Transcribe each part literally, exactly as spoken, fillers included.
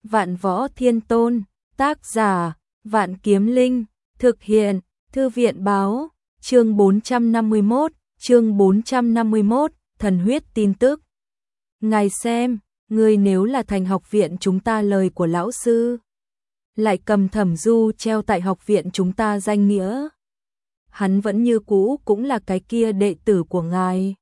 Vạn Võ Thiên Tôn, tác giả, Vạn Kiếm Linh, thực hiện, Thư viện báo, chương bốn trăm năm mươi mốt, chương bốn trăm năm mươi mốt, thần huyết tin tức. Ngài xem, ngươi nếu là thành học viện chúng ta lời của lão sư, lại cầm Thẩm Du treo tại học viện chúng ta danh nghĩa. Hắn vẫn như cũ cũng là cái kia đệ tử của ngài.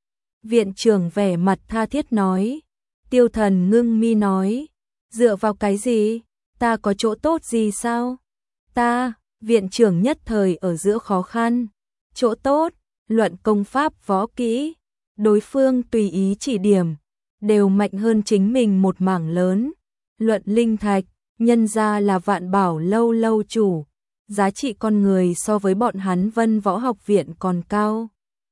Viện trưởng vẻ mặt tha thiết nói. Tiêu Thần ngưng mi nói, dựa vào cái gì? Ta có chỗ tốt gì sao? Ta, viện trưởng nhất thời ở giữa khó khăn. Chỗ tốt, luận công pháp võ kỹ, đối phương tùy ý chỉ điểm, đều mạnh hơn chính mình một mảng lớn. Luận linh thạch, nhân ra là Vạn Bảo lâu lâu chủ, giá trị con người so với bọn hắn Vân Võ Học Viện còn cao.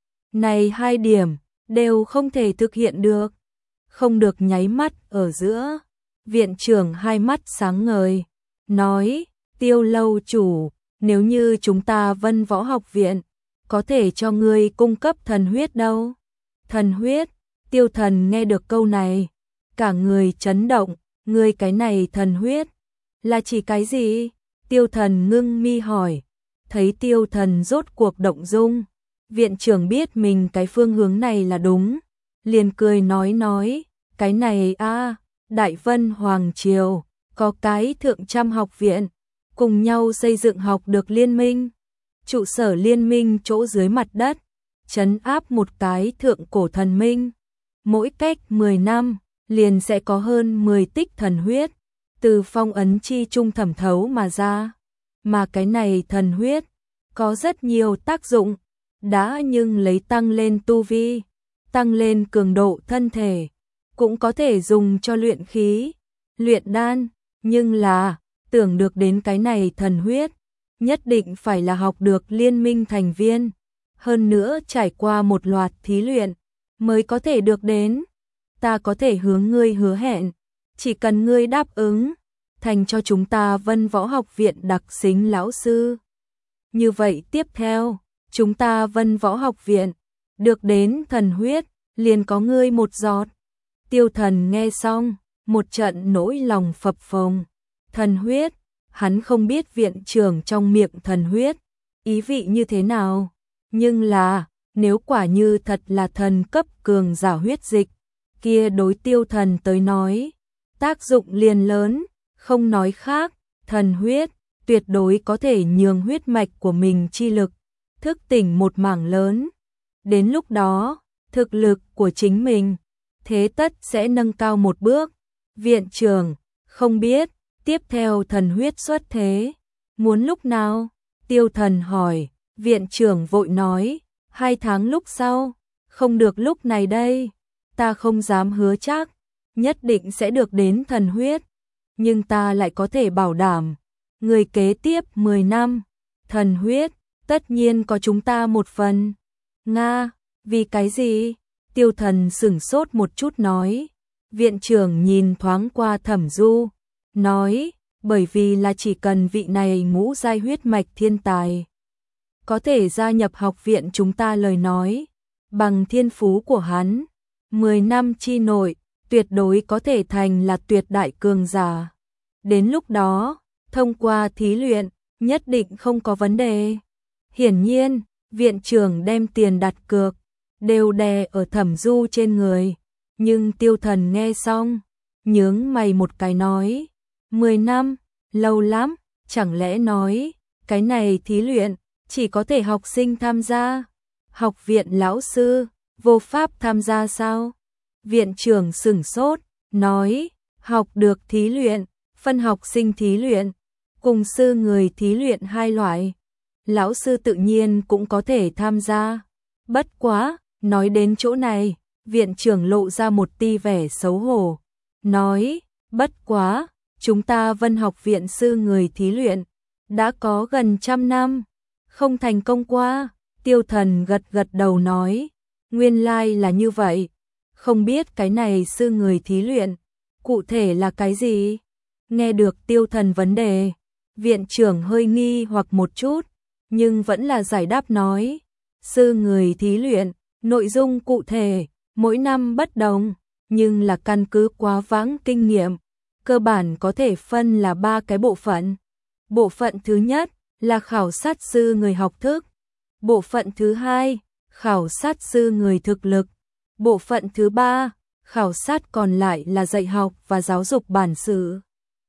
Này hai điểm, đều không thể thực hiện được. Không được nháy mắt ở giữa. Viện trưởng hai mắt sáng ngời, nói, Tiêu lâu chủ, nếu như chúng ta Vân Võ Học Viện, có thể cho ngươi cung cấp thần huyết đâu. Thần huyết, Tiêu Thần nghe được câu này, cả người chấn động, ngươi cái này thần huyết, là chỉ cái gì? Tiêu Thần ngưng mi hỏi, thấy Tiêu Thần rốt cuộc động dung, viện trưởng biết mình cái phương hướng này là đúng, liền cười nói nói, cái này a, Đại Vân Hoàng Triều, có cái thượng trăm học viện, cùng nhau xây dựng học được liên minh. Trụ sở liên minh chỗ dưới mặt đất, trấn áp một cái thượng cổ thần minh. Mỗi cách mười năm, liền sẽ có hơn mười tích thần huyết, từ phong ấn chi trung thẩm thấu mà ra. Mà cái này thần huyết, có rất nhiều tác dụng, đã nhưng lấy tăng lên tu vi, tăng lên cường độ thân thể, cũng có thể dùng cho luyện khí, luyện đan, nhưng là, tưởng được đến cái này thần huyết, nhất định phải là học được liên minh thành viên, hơn nữa trải qua một loạt thí luyện, mới có thể được đến. Ta có thể hướng ngươi hứa hẹn, chỉ cần ngươi đáp ứng, thành cho chúng ta Vân Võ Học Viện đặc xính lão sư. Như vậy tiếp theo, chúng ta Vân Võ Học Viện, được đến thần huyết, liền có ngươi một giọt. Tiêu Thần nghe xong, một trận nỗi lòng phập phồng. Thần huyết, hắn không biết viện trưởng trong miệng thần huyết, ý vị như thế nào. Nhưng là, nếu quả như thật là thần cấp cường giả huyết dịch, kia đối Tiêu Thần tới nói, tác dụng liền lớn, không nói khác, thần huyết, tuyệt đối có thể nhường huyết mạch của mình chi lực, thức tỉnh một mảng lớn. Đến lúc đó, thực lực của chính mình, thế tất sẽ nâng cao một bước. Viện trưởng, không biết, tiếp theo thần huyết xuất thế, muốn lúc nào? Tiêu Thần hỏi, viện trưởng vội nói, hai tháng lúc sau, không được lúc này đây, ta không dám hứa chắc, nhất định sẽ được đến thần huyết, nhưng ta lại có thể bảo đảm, người kế tiếp mười năm, thần huyết, tất nhiên có chúng ta một phần. Nga, vì cái gì? Tiêu Thần sửng sốt một chút nói. Viện trưởng nhìn thoáng qua Thẩm Du, nói, bởi vì là chỉ cần vị này ngũ giai huyết mạch thiên tài, có thể gia nhập học viện chúng ta lời nói, bằng thiên phú của hắn, mười năm chi nội, tuyệt đối có thể thành là tuyệt đại cường giả. Đến lúc đó, thông qua thí luyện, nhất định không có vấn đề. Hiển nhiên, viện trưởng đem tiền đặt cược, đều đè ở Thẩm Du trên người. Nhưng Tiêu Thần nghe xong, nhướng mày một cái nói, mười năm, lâu lắm, chẳng lẽ nói, cái này thí luyện, chỉ có thể học sinh tham gia, học viện lão sư, vô pháp tham gia sao? Viện trưởng sửng sốt, nói, học được thí luyện, phân học sinh thí luyện, cùng sư người thí luyện hai loại, lão sư tự nhiên cũng có thể tham gia. Bất quá, nói đến chỗ này, viện trưởng lộ ra một tia vẻ xấu hổ, nói, bất quá, chúng ta Vân Học Viện sư người thí luyện, đã có gần trăm năm, không thành công qua. Tiêu Thần gật gật đầu nói, nguyên lai là như vậy, không biết cái này sư người thí luyện, cụ thể là cái gì? Nghe được Tiêu Thần vấn đề, viện trưởng hơi nghi hoặc một chút, nhưng vẫn là giải đáp nói, sư người thí luyện, nội dung cụ thể, mỗi năm bất đồng, nhưng là căn cứ quá vãng kinh nghiệm, cơ bản có thể phân là ba cái bộ phận. Bộ phận thứ nhất là khảo sát sư người học thức. Bộ phận thứ hai, khảo sát sư người thực lực. Bộ phận thứ ba, khảo sát còn lại là dạy học và giáo dục bản sự.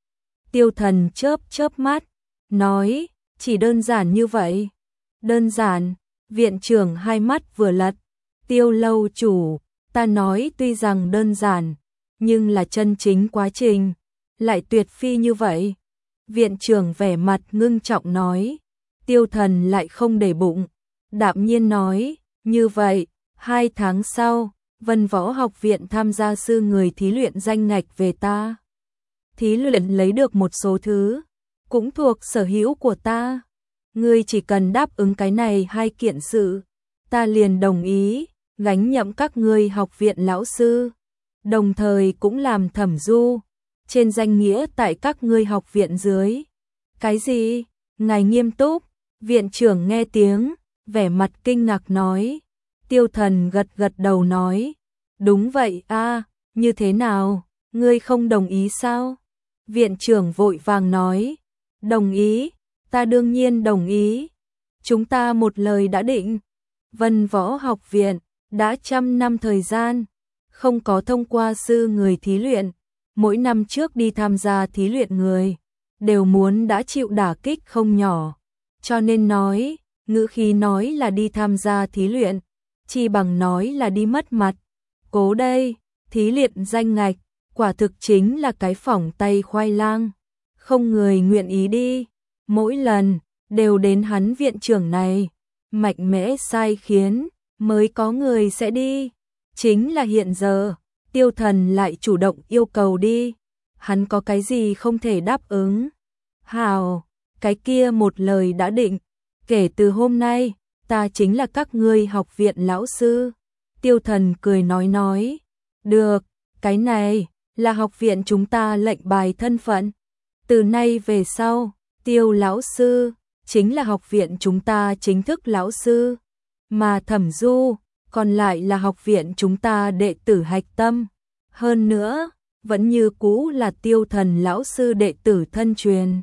Tiêu Thần chớp chớp mắt, nói, chỉ đơn giản như vậy. Đơn giản, viện trưởng hai mắt vừa lật. Tiêu lâu chủ, ta nói tuy rằng đơn giản, nhưng là chân chính quá trình, lại tuyệt phi như vậy. Viện trưởng vẻ mặt ngưng trọng nói. Tiêu Thần lại không để bụng, đạm nhiên nói, như vậy, hai tháng sau, Vân Võ Học Viện tham gia sư người thí luyện danh ngạch về ta. Thí luyện lấy được một số thứ, cũng thuộc sở hữu của ta. Ngươi chỉ cần đáp ứng cái này hai kiện sự, ta liền đồng ý, gánh nhậm các ngươi học viện lão sư, đồng thời cũng làm thẩm du, trên danh nghĩa tại các ngươi học viện dưới. Cái gì? Ngài nghiêm túc? Viện trưởng nghe tiếng, vẻ mặt kinh ngạc nói. Tiêu Thần gật gật đầu nói, đúng vậy a, như thế nào, ngươi không đồng ý sao? Viện trưởng vội vàng nói, đồng ý, ta đương nhiên đồng ý. Chúng ta một lời đã định. Vân Võ Học Viện đã trăm năm thời gian, không có thông qua sư người thí luyện. Mỗi năm trước đi tham gia thí luyện người, đều muốn đã chịu đả kích không nhỏ. Cho nên nói, ngữ khí nói là đi tham gia thí luyện, chi bằng nói là đi mất mặt. Cố đây, thí luyện danh ngạch, quả thực chính là cái phỏng tay khoai lang. Không người nguyện ý đi, mỗi lần, đều đến hắn viện trưởng này, mạnh mẽ sai khiến, mới có người sẽ đi. Chính là hiện giờ, Tiêu Thần lại chủ động yêu cầu đi, hắn có cái gì không thể đáp ứng. Hào, cái kia một lời đã định, kể từ hôm nay, ta chính là các ngươi học viện lão sư. Tiêu Thần cười nói nói, được, cái này là học viện chúng ta lệnh bài thân phận. Từ nay về sau, Tiêu lão sư chính là học viện chúng ta chính thức lão sư, mà Thẩm Du còn lại là học viện chúng ta đệ tử hạch tâm. Hơn nữa, vẫn như cũ là Tiêu Thần lão sư đệ tử thân truyền.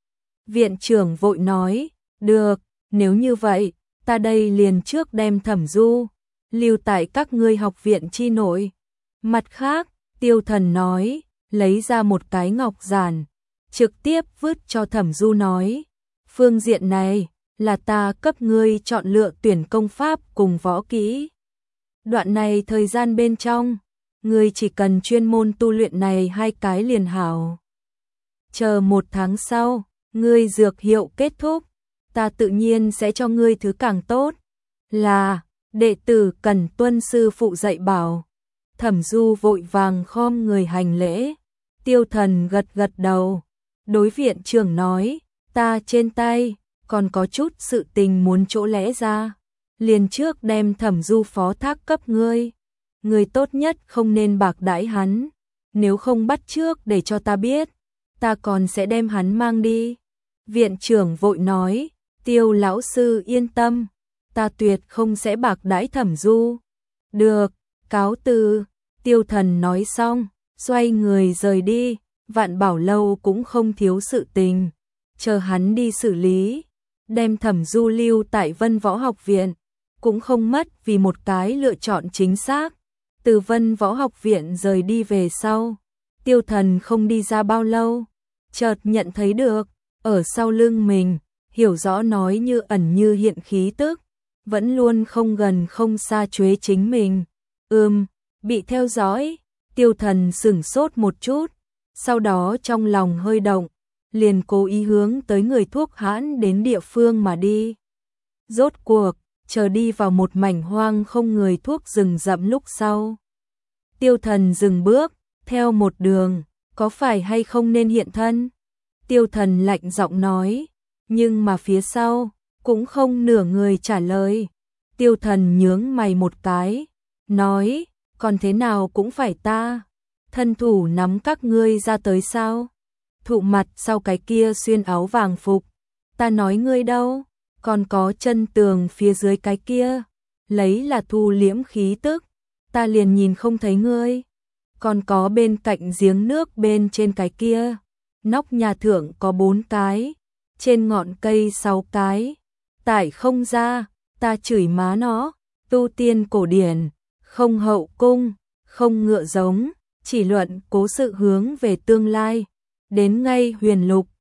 Viện trưởng vội nói, được, nếu như vậy, ta đây liền trước đem Thẩm Du lưu tại các ngươi học viện chi nội. Mặt khác, Tiêu Thần nói, lấy ra một cái ngọc giản, trực tiếp vứt cho Thẩm Du nói, phương diện này là ta cấp ngươi chọn lựa tuyển công pháp cùng võ kỹ. Đoạn này thời gian bên trong, ngươi chỉ cần chuyên môn tu luyện này hai cái liền hảo. Chờ một tháng sau, ngươi dược hiệu kết thúc, ta tự nhiên sẽ cho ngươi thứ càng tốt. Là, đệ tử cần tuân sư phụ dạy bảo. Thẩm Du vội vàng khom người hành lễ. Tiêu Thần gật gật đầu. Đối viện trưởng nói, ta trên tay, còn có chút sự tình muốn chỗ lẽ ra. Liền trước đem Thẩm Du phó thác cấp ngươi. Ngươi tốt nhất không nên bạc đãi hắn. Nếu không bắt trước để cho ta biết, ta còn sẽ đem hắn mang đi. Viện trưởng vội nói, Tiêu lão sư yên tâm, ta tuyệt không sẽ bạc đãi Thẩm Du. Được, cáo từ. Tiêu Thần nói xong, xoay người rời đi. Vạn Bảo Lâu cũng không thiếu sự tình, chờ hắn đi xử lý, đem Thẩm Du lưu tại Vân Võ Học Viện, cũng không mất vì một cái lựa chọn chính xác. Từ Vân Võ Học Viện rời đi về sau, Tiêu Thần không đi ra bao lâu, chợt nhận thấy được, ở sau lưng mình, hiểu rõ nói như ẩn như hiện khí tức, vẫn luôn không gần không xa chuế chính mình. Ừm, bị theo dõi. Tiêu Thần sửng sốt một chút, sau đó trong lòng hơi động, liền cố ý hướng tới người thuốc hãn đến địa phương mà đi. Rốt cuộc, chờ đi vào một mảnh hoang không người thuốc rừng rậm lúc sau. Tiêu Thần dừng bước, theo một đường, có phải hay không nên hiện thân? Tiêu Thần lạnh giọng nói, nhưng mà phía sau, cũng không nửa người trả lời. Tiêu Thần nhướng mày một cái, nói, còn thế nào cũng phải ta. Thân thủ nắm các ngươi ra tới sao? Thụ mặt sau cái kia xuyên áo vàng phục. Ta nói ngươi đâu? Còn có chân tường phía dưới cái kia. Lấy là thu liễm khí tức. Ta liền nhìn không thấy ngươi. còn có bên cạnh giếng nước bên trên cái kia. Nóc nhà thượng có bốn cái, trên ngọn cây sáu cái. Tải không ra, ta chửi má nó, tu tiên cổ điển, không hậu cung, không ngựa giống, chỉ luận cố sự hướng về tương lai. Đến ngay huyền lục,